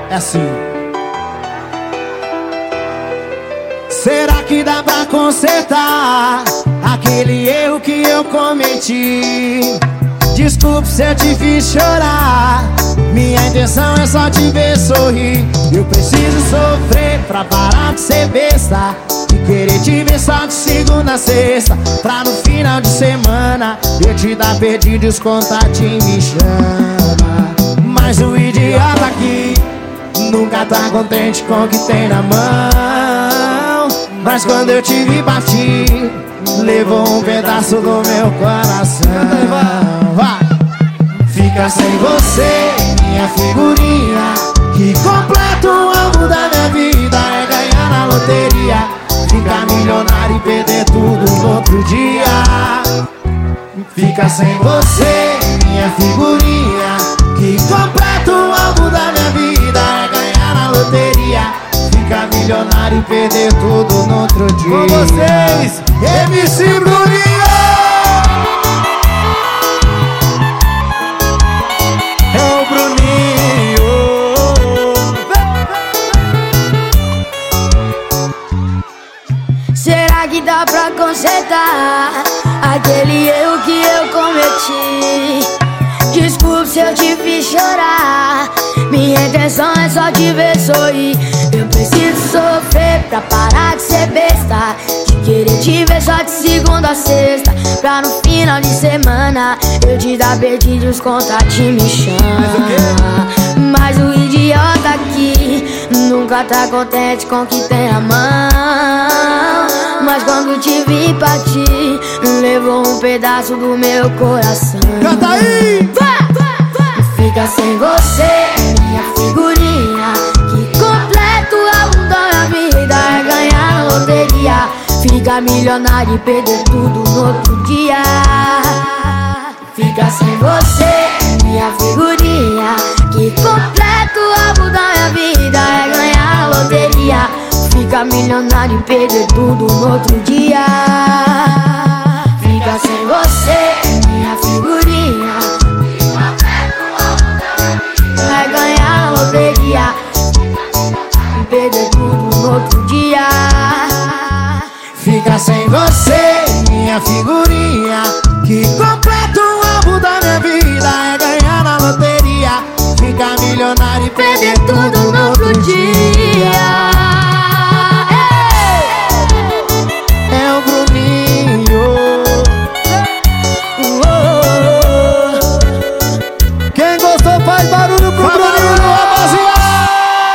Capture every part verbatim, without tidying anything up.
É assim. Será que dá pra consertar aquele erro que eu cometi? Desculpe se eu te fiz chorar, minha intenção é só te ver sorrir. Eu preciso sofrer pra parar de ser besta, de querer te ver só de segunda a sexta, pra no final de semana eu te dar perdido e os contatinhos me chama. Mas o idiota aqui nunca tá contente com o que tem na mão. Mas quando eu te vi partir, levou um pedaço do meu coração. Vai. Fica sem você, minha figurinha, que completa o alvo da minha vida. É ganhar na loteria, ficar milionário e perder tudo no outro dia. Fica sem você, minha figurinha, que completa o alvo da minha vida. É ganhar na loteria, ficar milionário e perder tudo no outro dia. Com vocês, M C Bruninho! É o Bruninho. Será que dá pra consertar aquele erro que eu cometi? Desculpe se eu te fiz chorar, minha intenção é só te ver sorrir. Eu preciso sofrer pra parar de ser besta, de querer te ver só de segunda a sexta, pra no final de semana eu te dar perdido e os contatinhos me chama. Mas o idiota aqui nunca tá contente com o que tem a mão. Mas quando te vi partir, levou um pedaço do meu coração. Canta aí! Fica sem você, minha figurinha, que completa o álbum da minha vida. É ganhar na loteria, ficar milionário e perder tudo no outro dia. Fica sem você, minha figurinha, que completa o álbum da minha vida. É ganhar na loteria, ficar milionário e perder tudo no outro dia. Fica sem você, minha figurinha, vai ganhar na loteria e perder tudo no outro dia. Fica sem você, minha figurinha, que completa o alvo da minha vida. É ganhar na loteria, ficar milionário e perder tudo no outro dia. É o Bruninho. Quem gostou faz barulho pro Faz Bruninho, barulho, rapaziada.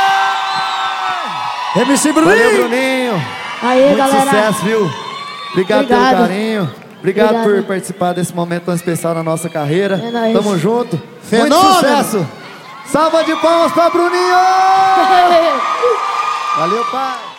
M C Bruninho. Valeu, Bruninho. Aí, Muito galera. sucesso, viu? Obrigado, Obrigado. pelo carinho. Obrigado, Obrigado. por participar desse momento tão especial na nossa carreira. É nóis. Tamo junto. Fenômeno. Muito sucesso. Salva de palmas pra Bruninho. Valeu, pai.